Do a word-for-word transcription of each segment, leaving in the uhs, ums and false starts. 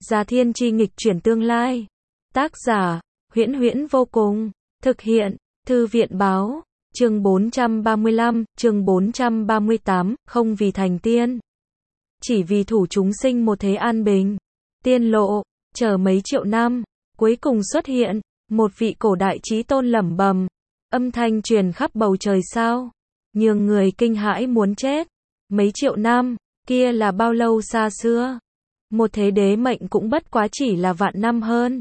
Già Thiên Chi nghịch chuyển tương lai. Tác giả, Huyễn Huyễn vô cùng. Thực hiện, Thư viện báo. Chương bốn trăm ba mươi lăm, chương bốn trăm ba mươi tám, không vì thành tiên. Chỉ vì thủ chúng sinh một thế an bình. Tiên lộ, chờ mấy triệu năm, cuối cùng xuất hiện, một vị cổ đại chí tôn lẩm bẩm. Âm thanh truyền khắp bầu trời sao. Nhường người kinh hãi muốn chết. Mấy triệu năm, kia là bao lâu xa xưa. Một thế đế mệnh cũng bất quá chỉ là vạn năm hơn.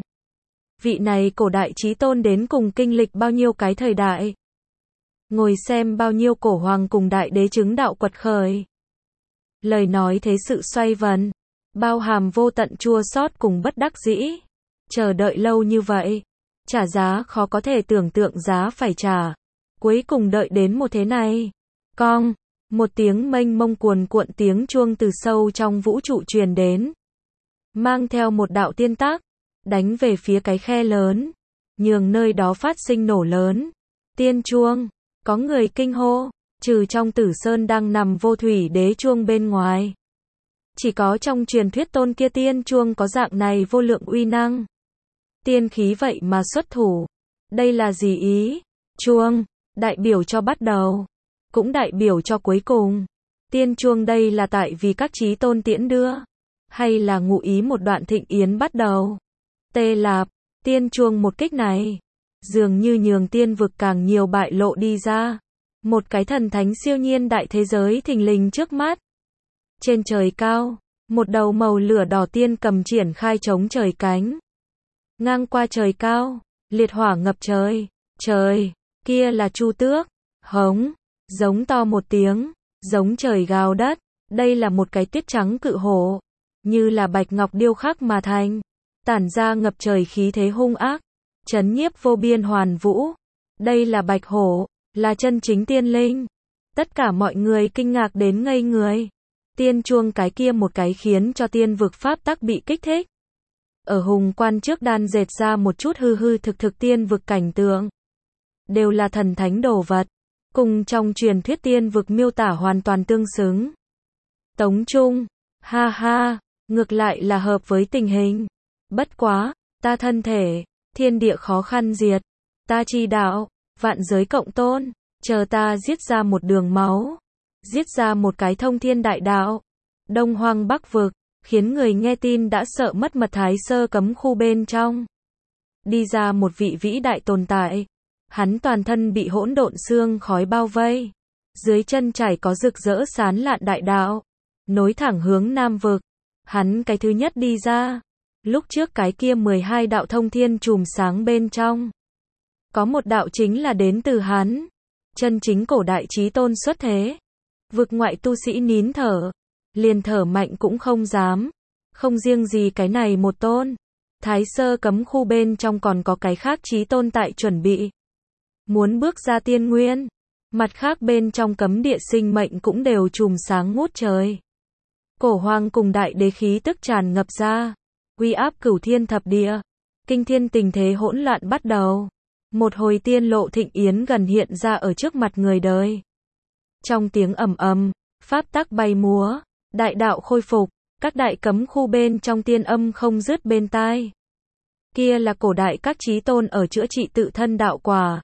Vị này cổ đại chí tôn đến cùng kinh lịch bao nhiêu cái thời đại. Ngồi xem bao nhiêu cổ hoàng cùng đại đế chứng đạo quật khởi. Lời nói thế sự xoay vần, bao hàm vô tận chua xót cùng bất đắc dĩ. Chờ đợi lâu như vậy, trả giá khó có thể tưởng tượng giá phải trả. Cuối cùng đợi đến một thế này. Cong, một tiếng mênh mông cuồn cuộn tiếng chuông từ sâu trong vũ trụ truyền đến. Mang theo một đạo tiên tác, đánh về phía cái khe lớn, nhường nơi đó phát sinh nổ lớn. Tiên chuông, có người kinh hô, trừ trong Tử Sơn đang nằm vô thủy đế chuông bên ngoài. Chỉ có trong truyền thuyết tôn kia tiên chuông có dạng này vô lượng uy năng. Tiên khí vậy mà xuất thủ. Đây là gì ý? Chuông, đại biểu cho bắt đầu, cũng đại biểu cho cuối cùng. Tiên chuông đây là tại vì các chí tôn tiễn đưa, hay là ngụ ý một đoạn thịnh yến bắt đầu? Tê Lạp, tiên chuông một kích này, dường như nhường tiên vực càng nhiều bại lộ đi ra. Một cái thần thánh siêu nhiên đại thế giới thình lình trước mắt. Trên trời cao, một đầu màu lửa đỏ tiên cầm triển khai chống trời cánh. Ngang qua trời cao, liệt hỏa ngập trời. Trời, kia là Chu Tước, hống, giống to một tiếng, giống trời gào đất. Đây là một cái tuyết trắng cự hổ, như là bạch ngọc điêu khắc mà thành, tản ra ngập trời khí thế hung ác, chấn nhiếp vô biên hoàn vũ. Đây là bạch hổ, là chân chính tiên linh. Tất cả mọi người kinh ngạc đến ngây người. Tiên chuông cái kia một cái khiến cho tiên vực pháp tắc bị kích thích. Ở hùng quan trước đan dệt ra một chút hư hư thực thực tiên vực cảnh tượng. Đều là thần thánh đồ vật, cùng trong truyền thuyết tiên vực miêu tả hoàn toàn tương xứng. Tống Trung, ha ha, ngược lại là hợp với tình hình. Bất quá, ta thân thể, thiên địa khó khăn diệt, ta chi đạo, vạn giới cộng tôn, chờ ta giết ra một đường máu, giết ra một cái thông thiên đại đạo. Đông Hoang Bắc vực, khiến người nghe tin đã sợ mất mật Thái Sơ cấm khu bên trong. Đi ra một vị vĩ đại tồn tại. Hắn toàn thân bị hỗn độn xương khói bao vây. Dưới chân trải có rực rỡ sán lạn đại đạo. Nối thẳng hướng Nam vực. Hắn cái thứ nhất đi ra. Lúc trước cái kia mười hai đạo thông thiên chùm sáng bên trong. Có một đạo chính là đến từ hắn. Chân chính cổ đại chí tôn xuất thế. Vực ngoại tu sĩ nín thở. Liền thở mạnh cũng không dám. Không riêng gì cái này một tôn. Thái Sơ cấm khu bên trong còn có cái khác chí tôn tại chuẩn bị. Muốn bước ra tiên nguyên. Mặt khác bên trong cấm địa sinh mệnh cũng đều chùm sáng ngút trời. Cổ hoàng cùng đại đế khí tức tràn ngập ra. Uy áp cửu thiên thập địa. Kinh thiên tình thế hỗn loạn bắt đầu. Một hồi tiên lộ thịnh yến gần hiện ra ở trước mặt người đời. Trong tiếng ầm ầm, pháp tắc bay múa, đại đạo khôi phục, các đại cấm khu bên trong tiên âm không dứt bên tai. Kia là cổ đại các chí tôn ở chữa trị tự thân đạo quả.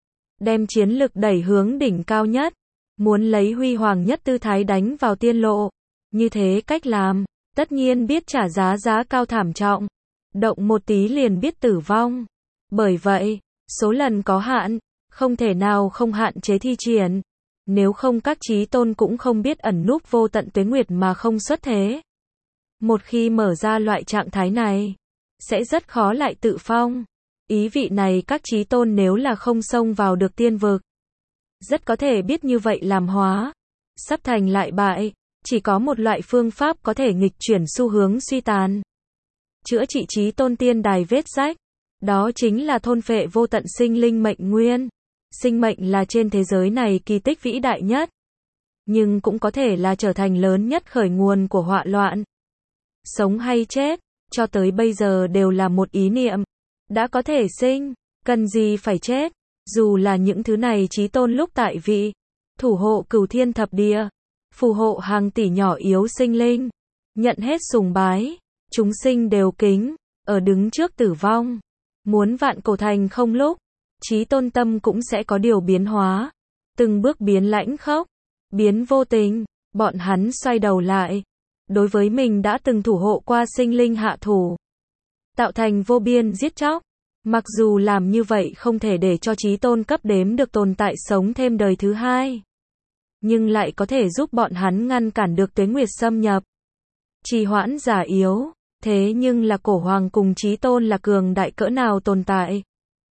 Đem chiến lực đẩy hướng đỉnh cao nhất. Muốn lấy huy hoàng nhất tư thái đánh vào tiên lộ. Như thế cách làm, tất nhiên biết trả giá giá cao thảm trọng. Động một tí liền biết tử vong. Bởi vậy, số lần có hạn, không thể nào không hạn chế thi triển. Nếu không các chí tôn cũng không biết ẩn núp vô tận tuế nguyệt mà không xuất thế. Một khi mở ra loại trạng thái này, sẽ rất khó lại tự phong. Ý vị này các chí tôn nếu là không xông vào được tiên vực, rất có thể biết như vậy làm hóa. Sắp thành lại bại, chỉ có một loại phương pháp có thể nghịch chuyển xu hướng suy tàn. Chữa trị chí tôn tiên đài vết rách. Đó chính là thôn phệ vô tận sinh linh mệnh nguyên. Sinh mệnh là trên thế giới này kỳ tích vĩ đại nhất. Nhưng cũng có thể là trở thành lớn nhất khởi nguồn của họa loạn. Sống hay chết, cho tới bây giờ đều là một ý niệm. Đã có thể sinh, cần gì phải chết. Dù là những thứ này chí tôn lúc tại vị, thủ hộ cửu thiên thập địa, phù hộ hàng tỷ nhỏ yếu sinh linh, nhận hết sùng bái, chúng sinh đều kính, ở đứng trước tử vong. Muốn vạn cổ thành không lúc, Chí Tôn tâm cũng sẽ có điều biến hóa. Từng bước biến lãnh khốc, biến vô tình, bọn hắn xoay đầu lại. Đối với mình đã từng thủ hộ qua sinh linh hạ thủ, tạo thành vô biên giết chóc. Mặc dù làm như vậy không thể để cho Chí Tôn cấp đếm được tồn tại sống thêm đời thứ hai, nhưng lại có thể giúp bọn hắn ngăn cản được tuế nguyệt xâm nhập. Trì hoãn giả yếu, thế nhưng là cổ hoàng cùng Chí Tôn là cường đại cỡ nào tồn tại.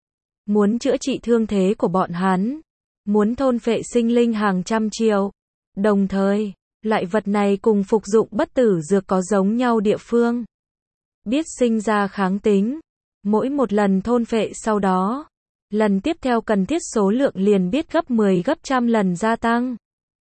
Muốn chữa trị thương thế của bọn hắn, muốn thôn phệ sinh linh hàng trăm triệu. Đồng thời, loại vật này cùng phục dụng bất tử dược có giống nhau địa phương. Biết sinh ra kháng tính, mỗi một lần thôn phệ sau đó, lần tiếp theo cần thiết số lượng liền biết gấp mười gấp trăm lần gia tăng.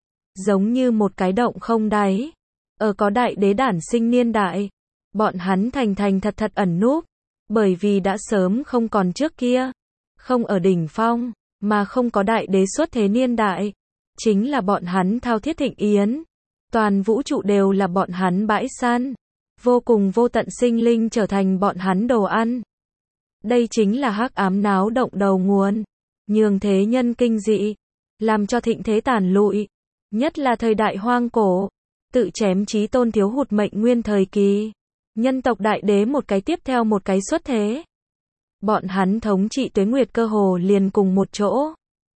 Giống như một cái động không đáy. Ở có đại đế đản sinh niên đại, bọn hắn thành thành thật thật ẩn núp, bởi vì đã sớm không còn trước kia, không ở đỉnh phong, mà không có đại đế xuất thế niên đại, chính là bọn hắn thao thiết thịnh yến, toàn vũ trụ đều là bọn hắn bãi săn, vô cùng vô tận sinh linh trở thành bọn hắn đồ ăn. Đây chính là hắc ám náo động đầu nguồn, nhường thế nhân kinh dị, làm cho thịnh thế tàn lụi, nhất là thời đại hoang cổ, tự chém Chí Tôn thiếu hụt mệnh nguyên thời kỳ, nhân tộc đại đế một cái tiếp theo một cái xuất thế. Bọn hắn thống trị tuế nguyệt cơ hồ liền cùng một chỗ,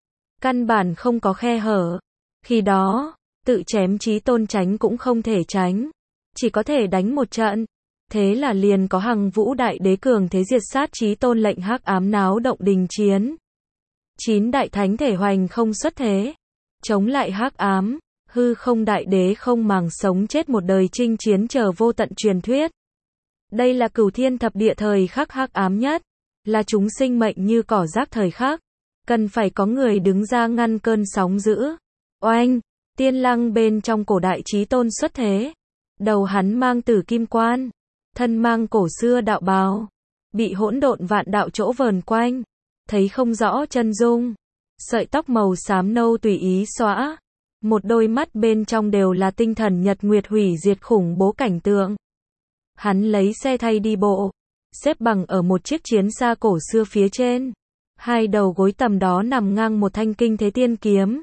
căn bản không có khe hở. Khi đó, tự chém Chí Tôn tránh cũng không thể tránh, chỉ có thể đánh một trận. Thế là liền có Hằng Vũ đại đế cường thế diệt sát Chí Tôn, lệnh hắc ám náo động đình chiến. Chín đại thánh thể hoành không xuất thế, chống lại hắc ám. Hư không đại đế không màng sống chết một đời chinh chiến chờ vô tận truyền thuyết. Đây là cửu thiên thập địa thời khắc hắc ám nhất, là chúng sinh mệnh như cỏ rác thời khắc, cần phải có người đứng ra ngăn cơn sóng dữ. Oanh, tiên lăng bên trong cổ đại Chí Tôn xuất thế, đầu hắn mang tử kim quan, thân mang cổ xưa đạo bào, bị hỗn độn vạn đạo chỗ vờn quanh, thấy không rõ chân dung, sợi tóc màu xám nâu tùy ý xõa. Một đôi mắt bên trong đều là tinh thần nhật nguyệt hủy diệt khủng bố cảnh tượng. Hắn lấy xe thay đi bộ, xếp bằng ở một chiếc chiến xa cổ xưa phía trên. Hai đầu gối tầm đó nằm ngang một thanh kinh thế tiên kiếm.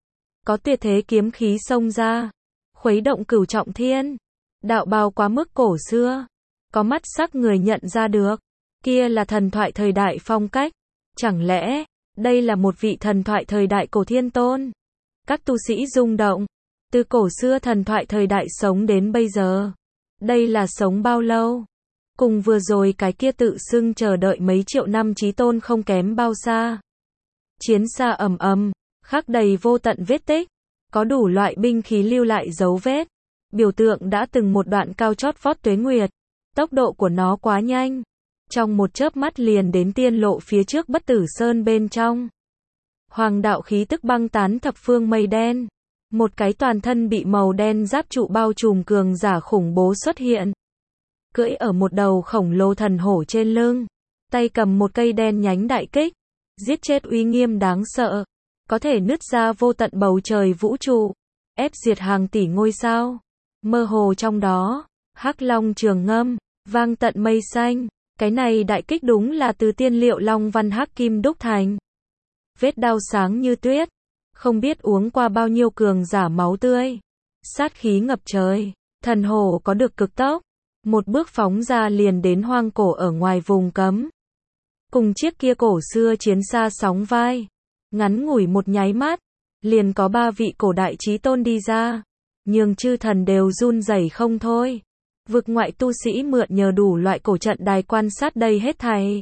Có tuyệt thế kiếm khí xông ra, khuấy động cửu trọng thiên. Đạo bào quá mức cổ xưa, có mắt sắc người nhận ra được. Kia là thần thoại thời đại phong cách. Chẳng lẽ, đây là một vị thần thoại thời đại cổ thiên tôn? Các tu sĩ rung động, từ cổ xưa thần thoại thời đại sống đến bây giờ. Đây là sống bao lâu? Cùng vừa rồi cái kia tự xưng chờ đợi mấy triệu năm Chí Tôn không kém bao xa. Chiến xa ầm ầm, khắc đầy vô tận vết tích, có đủ loại binh khí lưu lại dấu vết. Biểu tượng đã từng một đoạn cao chót vót tuế nguyệt, tốc độ của nó quá nhanh. Trong một chớp mắt liền đến tiên lộ phía trước Bất Tử Sơn bên trong. Hoàng đạo khí tức băng tán thập phương mây đen. Một cái toàn thân bị màu đen giáp trụ bao trùm cường giả khủng bố xuất hiện. Cưỡi ở một đầu khổng lồ thần hổ trên lưng. Tay cầm một cây đen nhánh đại kích. Giết chết uy nghiêm đáng sợ. Có thể nứt ra vô tận bầu trời vũ trụ. Ép diệt hàng tỷ ngôi sao. Mơ hồ trong đó, hắc long trường ngâm, vang tận mây xanh. Cái này đại kích đúng là từ tiên liệu long văn hắc kim đúc thành. Vết đao sáng như tuyết, không biết uống qua bao nhiêu cường giả máu tươi. Sát khí ngập trời, thần hổ có được cực tốc, một bước phóng ra liền đến hoang cổ ở ngoài vùng cấm. Cùng chiếc kia cổ xưa chiến xa sóng vai, ngắn ngủi một nháy mắt, liền có ba vị cổ đại Chí Tôn đi ra, nhường chư thần đều run rẩy không thôi. Vực ngoại tu sĩ mượn nhờ đủ loại cổ trận đài quan sát đây hết thảy.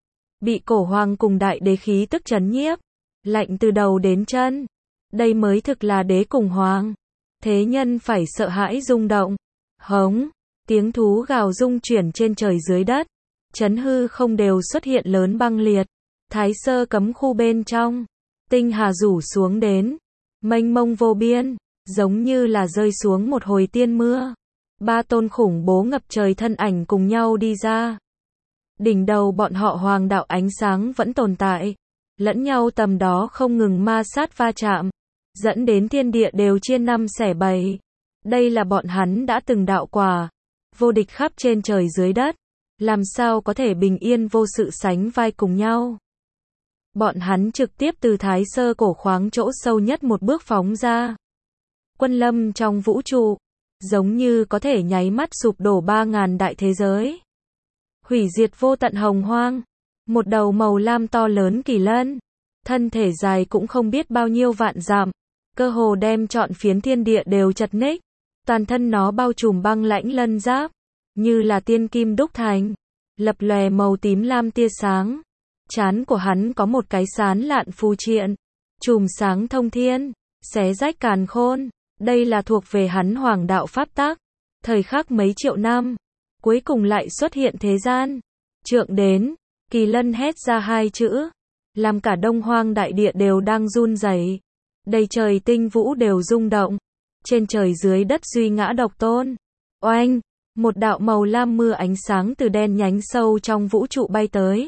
Bị cổ hoàng cùng đại đế khí tức chấn nhiếp, lạnh từ đầu đến chân. Đây mới thực là đế cùng hoàng. Thế nhân phải sợ hãi rung động. Hống, tiếng thú gào rung chuyển trên trời dưới đất. Chấn hư không đều xuất hiện lớn băng liệt. Thái sơ cấm khu bên trong, tinh hà rủ xuống đến, mênh mông vô biên, giống như là rơi xuống một hồi tiên mưa. Ba tôn khủng bố ngập trời thân ảnh cùng nhau đi ra. Đỉnh đầu bọn họ hoàng đạo ánh sáng vẫn tồn tại, lẫn nhau tầm đó không ngừng ma sát va chạm, dẫn đến thiên địa đều chia năm xẻ bảy. Đây là bọn hắn đã từng đạo quả, vô địch khắp trên trời dưới đất, làm sao có thể bình yên vô sự sánh vai cùng nhau. Bọn hắn trực tiếp từ Thái Sơ cổ khoáng chỗ sâu nhất một bước phóng ra. Quân lâm trong vũ trụ, giống như có thể nháy mắt sụp đổ ba ngàn đại thế giới. Hủy diệt vô tận hồng hoang, một đầu màu lam to lớn kỳ lân, thân thể dài cũng không biết bao nhiêu vạn dặm, cơ hồ đem trọn phiến thiên địa đều chật ních, toàn thân nó bao trùm băng lãnh lân giáp, như là tiên kim đúc thành, lập lòe màu tím lam tia sáng. Trán của hắn có một cái sán lạn phù triện, chùm sáng thông thiên, xé rách càn khôn, đây là thuộc về hắn hoàng đạo pháp tắc, thời khắc mấy triệu năm, cuối cùng lại xuất hiện thế gian. Trượng đến, kỳ lân hét ra hai chữ, làm cả đông hoang đại địa đều đang run rẩy, đầy trời tinh vũ đều rung động, trên trời dưới đất duy ngã độc tôn. Oanh, một đạo màu lam mưa ánh sáng từ đen nhánh sâu trong vũ trụ bay tới,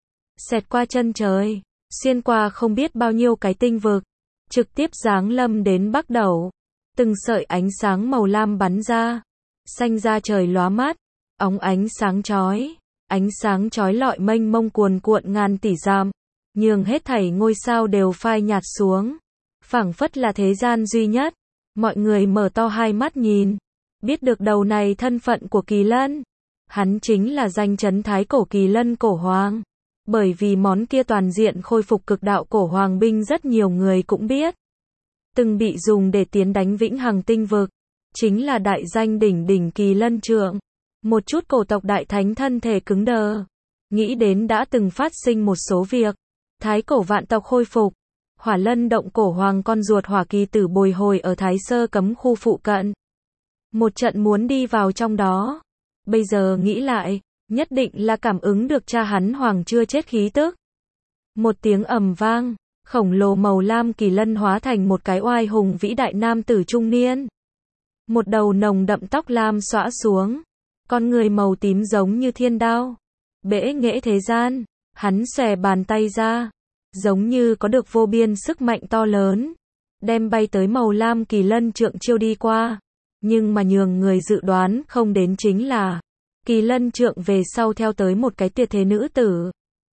xẹt qua chân trời, xuyên qua không biết bao nhiêu cái tinh vực, trực tiếp giáng lâm đến Bắc Đẩu. Từng sợi ánh sáng màu lam bắn ra, xanh ra trời lóa mắt, óng ánh sáng chói, ánh sáng chói lọi mênh mông cuồn cuộn ngàn tỷ dặm, nhường hết thảy ngôi sao đều phai nhạt xuống, phảng phất là thế gian duy nhất. Mọi người mở to hai mắt nhìn, biết được đầu này thân phận của kỳ lân, hắn chính là danh chấn thái cổ kỳ lân cổ hoàng. Bởi vì món kia toàn diện khôi phục cực đạo cổ hoàng binh rất nhiều người cũng biết, từng bị dùng để tiến đánh vĩnh hằng tinh vực, chính là đại danh đỉnh đỉnh kỳ lân trượng. Một chút cổ tộc đại thánh thân thể cứng đờ, nghĩ đến đã từng phát sinh một số việc, thái cổ vạn tộc khôi phục, hỏa lân động cổ hoàng con ruột hỏa kỳ tử bồi hồi ở Thái Sơ cấm khu phụ cận. Một trận muốn đi vào trong đó, bây giờ nghĩ lại, nhất định là cảm ứng được cha hắn hoàng chưa chết khí tức. Một tiếng ầm vang, khổng lồ màu lam kỳ lân hóa thành một cái oai hùng vĩ đại nam tử trung niên. Một đầu nồng đậm tóc lam xõa xuống, con người màu tím giống như thiên đao, bẽ nghễ thế gian, hắn xòe bàn tay ra, giống như có được vô biên sức mạnh to lớn, đem bay tới màu lam kỳ lân trượng chiêu đi qua. Nhưng mà nhường người dự đoán không đến chính là, kỳ lân trượng về sau theo tới một cái tuyệt thế nữ tử.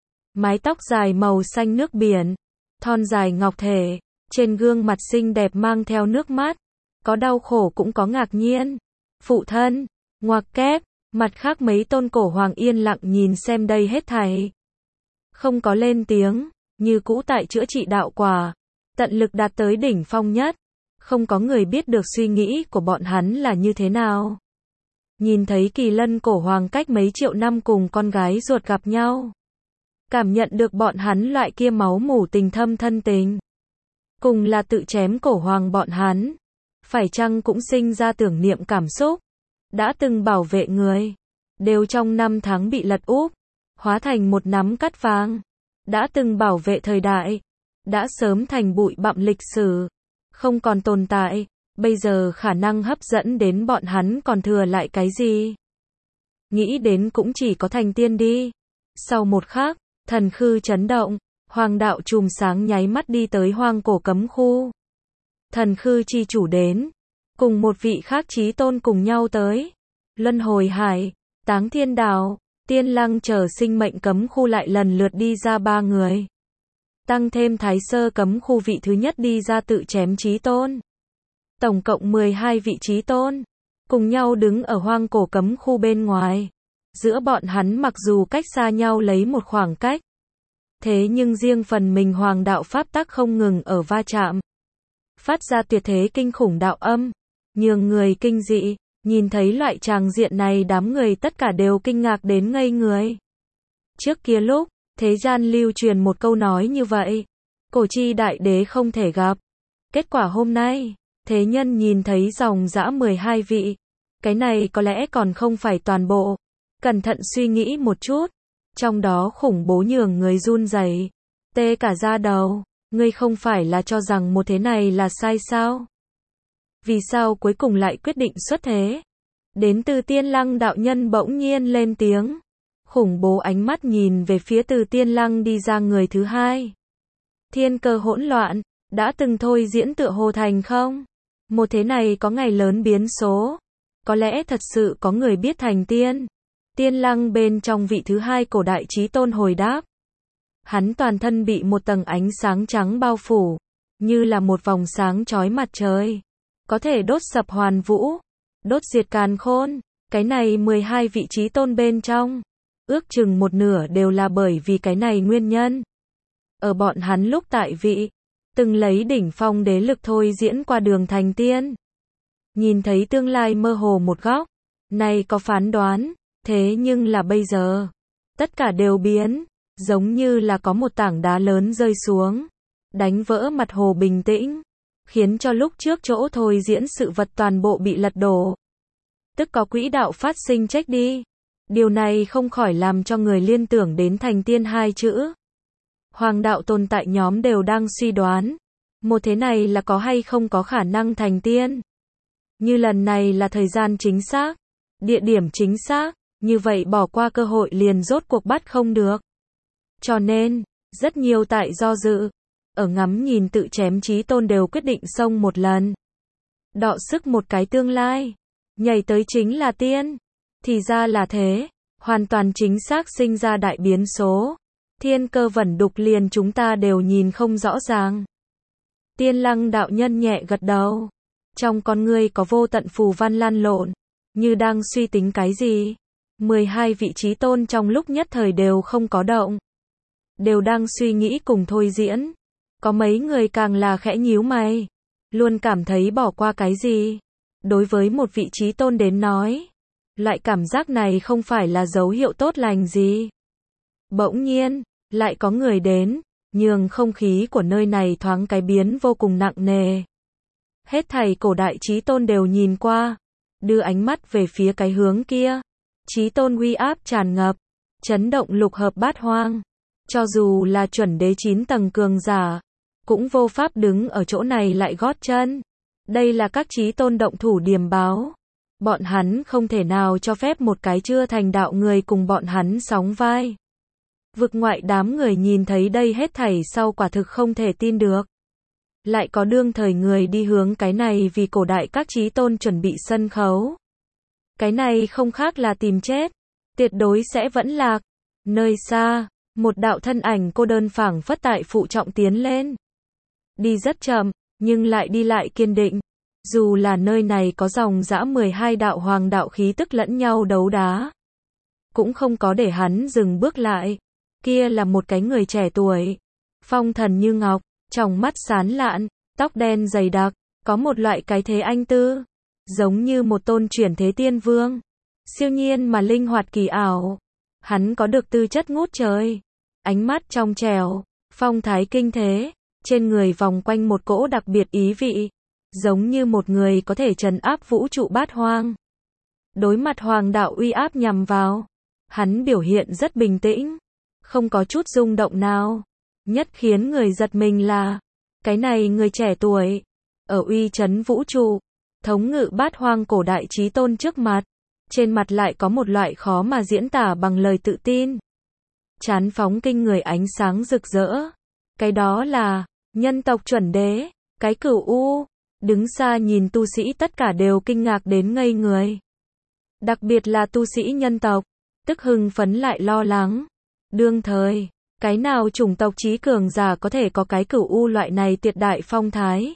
Mái tóc dài màu xanh nước biển, thon dài ngọc thể, trên gương mặt xinh đẹp mang theo nước mắt, có đau khổ cũng có ngạc nhiên. Phụ thân, ngoặc kép, mặt khác mấy tôn cổ hoàng yên lặng nhìn xem đây hết thảy. Không có lên tiếng, như cũ tại chữa trị đạo quả, tận lực đạt tới đỉnh phong nhất. Không có người biết được suy nghĩ của bọn hắn là như thế nào. Nhìn thấy kỳ lân cổ hoàng cách mấy triệu năm cùng con gái ruột gặp nhau, cảm nhận được bọn hắn loại kia máu mủ tình thâm thân tình, cùng là tự chém cổ hoàng bọn hắn, phải chăng cũng sinh ra tưởng niệm cảm xúc. Đã từng bảo vệ người, đều trong năm tháng bị lật úp, hóa thành một nắm cát vàng. Đã từng bảo vệ thời đại, đã sớm thành bụi bặm lịch sử, không còn tồn tại. Bây giờ khả năng hấp dẫn đến bọn hắn còn thừa lại cái gì? Nghĩ đến cũng chỉ có thành tiên đi. Sau một khắc, thần khư chấn động, hoàng đạo chùm sáng nháy mắt đi tới hoang cổ cấm khu. Thần khư chi chủ đến, cùng một vị khác chí tôn cùng nhau tới. Luân hồi hải, Táng Thiên Đảo, Tiên Lăng chờ sinh mệnh cấm khu lại lần lượt đi ra ba người. Tăng thêm Thái Sơ cấm khu vị thứ nhất đi ra tự chém chí tôn. Tổng cộng mười hai vị chí tôn, cùng nhau đứng ở hoang cổ cấm khu bên ngoài. Giữa bọn hắn mặc dù cách xa nhau lấy một khoảng cách, thế nhưng riêng phần mình hoàng đạo pháp tắc không ngừng ở va chạm, phát ra tuyệt thế kinh khủng đạo âm, nhường người kinh dị. Nhìn thấy loại tràng diện này đám người tất cả đều kinh ngạc đến ngây người. Trước kia lúc, thế gian lưu truyền một câu nói như vậy, cổ chi đại đế không thể gặp. Kết quả hôm nay, thế nhân nhìn thấy dòng dã mười hai vị. Cái này có lẽ còn không phải toàn bộ. Cẩn thận suy nghĩ một chút, trong đó khủng bố nhường người run rẩy, tê cả da đầu. Ngươi không phải là cho rằng một thế này là sai sao? Vì sao cuối cùng lại quyết định xuất thế? Đến từ Tiên Lăng đạo nhân bỗng nhiên lên tiếng. Khủng bố ánh mắt nhìn về phía từ Tiên Lăng đi ra người thứ hai. Thiên cơ hỗn loạn, đã từng thôi diễn tựa hồ thành không? Một thế này có ngày lớn biến số. có lẽ thật sự có người biết thành tiên. Tiên Lăng bên trong vị thứ hai cổ đại chí tôn hồi đáp. Hắn toàn thân bị một tầng ánh sáng trắng bao phủ, như là một vòng sáng chói mặt trời. Có thể đốt sập hoàn vũ, đốt diệt càn khôn. Cái này mười hai vị chí tôn bên trong, ước chừng một nửa đều là bởi vì cái này nguyên nhân. Ở bọn hắn lúc tại vị, từng lấy đỉnh phong đế lực thôi diễn qua đường thành tiên. Nhìn thấy tương lai mơ hồ một góc, này có phán đoán, thế nhưng là bây giờ, tất cả đều biến, giống như là có một tảng đá lớn rơi xuống, đánh vỡ mặt hồ bình tĩnh, khiến cho lúc trước chỗ thôi diễn sự vật toàn bộ bị lật đổ. Tức có quỹ đạo phát sinh trách đi. Điều này không khỏi làm cho người liên tưởng đến thành tiên hai chữ. Hoàng đạo tồn tại nhóm đều đang suy đoán, một thế này là có hay không có khả năng thành tiên. Như lần này là thời gian chính xác, địa điểm chính xác, như vậy bỏ qua cơ hội liền rốt cuộc bắt không được. Cho nên, rất nhiều tại do dự, ở ngắm nhìn tự chém chí tôn đều quyết định xông một lần. Đọ sức một cái tương lai, nhảy tới chính là tiên. Thì ra là thế, hoàn toàn chính xác sinh ra đại biến số. Thiên cơ vẩn đục liền chúng ta đều nhìn không rõ ràng. Tiên Lăng đạo nhân nhẹ gật đầu. Trong con ngươi có vô tận phù văn lăn lộn, như đang suy tính cái gì. mười hai vị chí tôn trong lúc nhất thời đều không có động. Đều đang suy nghĩ cùng thôi diễn. Có mấy người càng là khẽ nhíu mày. Luôn cảm thấy bỏ qua cái gì. Đối với một vị chí tôn đến nói, loại cảm giác này không phải là dấu hiệu tốt lành gì. Bỗng nhiên, lại có người đến, nhường không khí của nơi này thoáng cái biến vô cùng nặng nề. Hết thảy cổ đại chí tôn đều nhìn qua, đưa ánh mắt về phía cái hướng kia. Chí tôn uy áp tràn ngập, chấn động lục hợp bát hoang. Cho dù là chuẩn đế chín tầng cường giả, cũng vô pháp đứng ở chỗ này lại gót chân. Đây là các chí tôn động thủ điềm báo. Bọn hắn không thể nào cho phép một cái chưa thành đạo người cùng bọn hắn sóng vai. Vực ngoại đám người nhìn thấy đây hết thảy sau quả thực không thể tin được. Lại có đương thời người đi hướng cái này vì cổ đại các chí tôn chuẩn bị sân khấu. Cái này không khác là tìm chết. Tuyệt đối sẽ vẫn lạc. Nơi xa, một đạo thân ảnh cô đơn phảng phất tại phụ trọng tiến lên. Đi rất chậm, nhưng lại đi lại kiên định. Dù là nơi này có dòng dã mười hai đạo hoàng đạo khí tức lẫn nhau đấu đá, cũng không có để hắn dừng bước lại. Kia là một cái người trẻ tuổi, phong thần như ngọc, tròng mắt sáng lạn, tóc đen dày đặc, có một loại cái thế anh tư, giống như một tôn chuyển thế tiên vương, siêu nhiên mà linh hoạt kỳ ảo. Hắn có được tư chất ngút trời, ánh mắt trong trẻo, phong thái kinh thế, trên người vòng quanh một cỗ đặc biệt ý vị, giống như một người có thể trấn áp vũ trụ bát hoang. Đối mặt hoàng đạo uy áp nhằm vào, hắn biểu hiện rất bình tĩnh, không có chút rung động nào. Nhất khiến người giật mình là, cái này người trẻ tuổi, ở uy chấn vũ trụ, thống ngự bát hoang cổ đại chí tôn trước mặt, trên mặt lại có một loại khó mà diễn tả bằng lời tự tin. Chán phóng kinh người ánh sáng rực rỡ. Cái đó là, nhân tộc chuẩn đế, cái cửu U. Đứng xa nhìn tu sĩ tất cả đều kinh ngạc đến ngây người. Đặc biệt là tu sĩ nhân tộc, tức hưng phấn lại lo lắng. Đương thời, cái nào chủng tộc chí cường giả có thể có cái cửu U loại này tuyệt đại phong thái.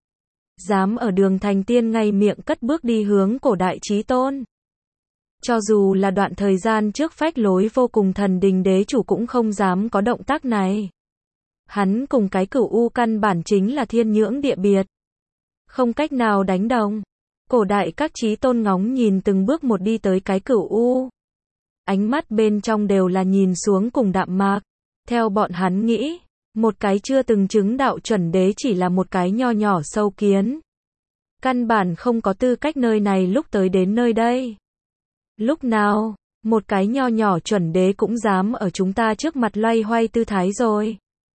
Dám ở đường thành tiên ngay miệng cất bước đi hướng cổ đại chí tôn. Cho dù là đoạn thời gian trước phách lối vô cùng thần đình đế chủ cũng không dám có động tác này. Hắn cùng cái cửu U căn bản chính là thiên nhưỡng địa biệt. Không cách nào đánh đồng. Cổ đại các chí tôn ngóng nhìn từng bước một đi tới cái cửu U. Ánh mắt bên trong đều là nhìn xuống cùng đạm mạc. Theo bọn hắn nghĩ, một cái chưa từng chứng đạo chuẩn đế chỉ là một cái nho nhỏ sâu kiến. Căn bản không có tư cách nơi này lúc tới đến nơi đây. Lúc nào, một cái nho nhỏ chuẩn đế cũng dám ở chúng ta trước mặt loay hoay tư thái rồi.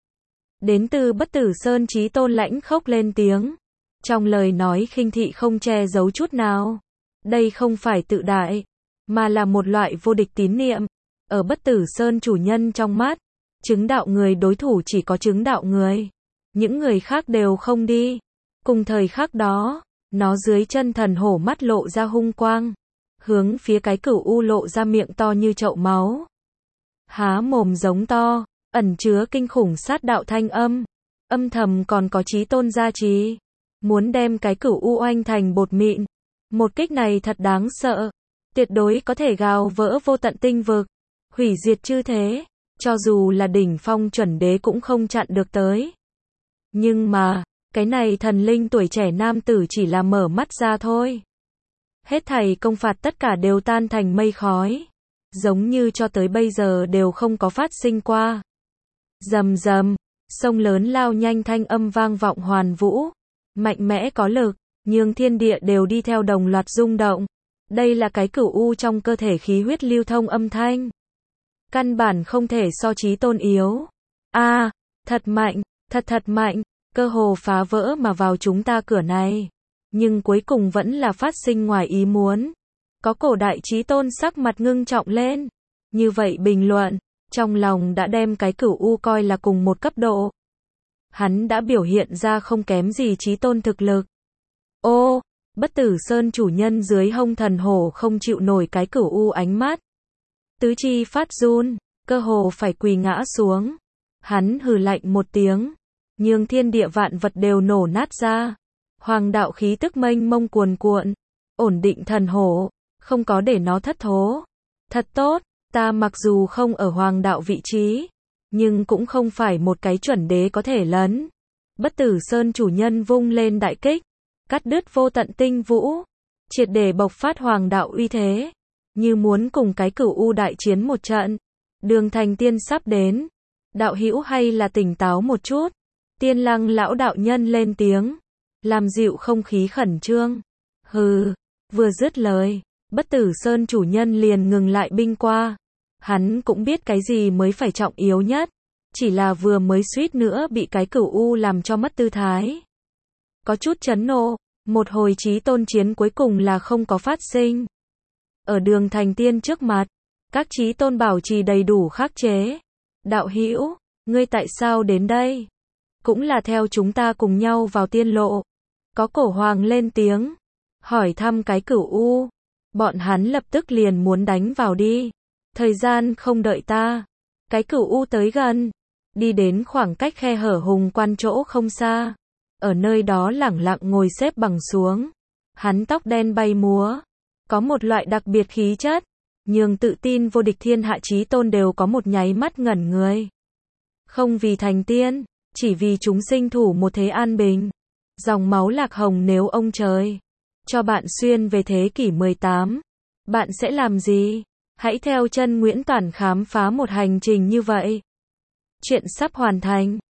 Đến từ Bất Tử Sơn chí tôn lãnh khốc lên tiếng. Trong lời nói khinh thị không che giấu chút nào. Đây không phải tự đại, mà là một loại vô địch tín niệm. Ở Bất Tử Sơn chủ nhân trong mắt, chứng đạo người đối thủ chỉ có chứng đạo người. Những người khác đều không đi. Cùng thời khắc đó, Nó dưới chân thần hổ mắt lộ ra hung quang, hướng phía cái cửu u lộ ra miệng to như chậu máu. Há mồm giống to, ẩn chứa kinh khủng sát đạo thanh âm. Âm thầm còn có chí tôn gia trì, muốn đem cái cửu u oanh thành bột mịn. Một kích này thật đáng sợ, tuyệt đối có thể gào vỡ vô tận tinh vực, hủy diệt chư thế, cho dù là đỉnh phong chuẩn đế cũng không chặn được tới. Nhưng mà, cái này thần linh tuổi trẻ nam tử chỉ là mở mắt ra thôi. Hết thảy công phạt tất cả đều tan thành mây khói, giống như cho tới bây giờ đều không có phát sinh qua. Rầm rầm, sông lớn lao nhanh thanh âm vang vọng hoàn vũ, mạnh mẽ có lực, nhường thiên địa đều đi theo đồng loạt rung động. Đây là cái cửu u trong cơ thể khí huyết lưu thông âm thanh. Căn bản không thể so chí tôn yếu. A, à, thật mạnh, thật thật mạnh, cơ hồ phá vỡ mà vào chúng ta cửa này. Nhưng cuối cùng vẫn là phát sinh ngoài ý muốn. Có cổ đại chí tôn sắc mặt ngưng trọng lên. Như vậy bình luận, trong lòng đã đem cái cửu u coi là cùng một cấp độ. Hắn đã biểu hiện ra không kém gì chí tôn thực lực. Ô, Bất Tử Sơn chủ nhân dưới hông thần hổ không chịu nổi cái cửu u ánh mắt. Tứ chi phát run, cơ hồ phải quỳ ngã xuống. Hắn hừ lạnh một tiếng, nhường thiên địa vạn vật đều nổ nát ra. Hoàng đạo khí tức mênh mông cuồn cuộn, ổn định thần hổ, không có để nó thất thố. Thật tốt, ta mặc dù không ở hoàng đạo vị trí, nhưng cũng không phải một cái chuẩn đế có thể lấn. Bất Tử Sơn chủ nhân vung lên đại kích, cắt đứt vô tận tinh vũ, triệt để bộc phát hoàng đạo uy thế, như muốn cùng cái cửu u đại chiến một trận. Đường Thành Tiên sắp đến, đạo hữu hay là tỉnh táo một chút. Tiên Lăng lão đạo nhân lên tiếng, làm dịu không khí khẩn trương. Hừ, vừa dứt lời, Bất Tử Sơn chủ nhân liền ngừng lại binh qua. Hắn cũng biết cái gì mới phải trọng yếu nhất, chỉ là vừa mới suýt nữa bị cái cửu u làm cho mất tư thái. Có chút chấn nộ, một hồi chí tôn chiến cuối cùng là không có phát sinh. Ở Đường Thành Tiên trước mặt, các chí tôn bảo trì đầy đủ khắc chế. Đạo hữu, ngươi tại sao đến đây? Cũng là theo chúng ta cùng nhau vào tiên lộ. Có cổ hoàng lên tiếng, hỏi thăm cái cửu u. Bọn hắn lập tức liền muốn đánh vào đi. Thời gian không đợi ta. Cái cửu u tới gần, đi đến khoảng cách khe hở hùng quan chỗ không xa. Ở nơi đó lẳng lặng ngồi xếp bằng xuống. Hắn tóc đen bay múa, có một loại đặc biệt khí chất, nhường tự tin vô địch thiên hạ chí tôn đều có một nháy mắt ngẩn người. Không vì thành tiên, chỉ vì chúng sinh thủ một thế an bình. Dòng máu lạc hồng nếu ông trời cho bạn xuyên về thế kỷ mười tám, bạn sẽ làm gì? Hãy theo chân Nguyễn Toản khám phá một hành trình như vậy. Chuyện sắp hoàn thành.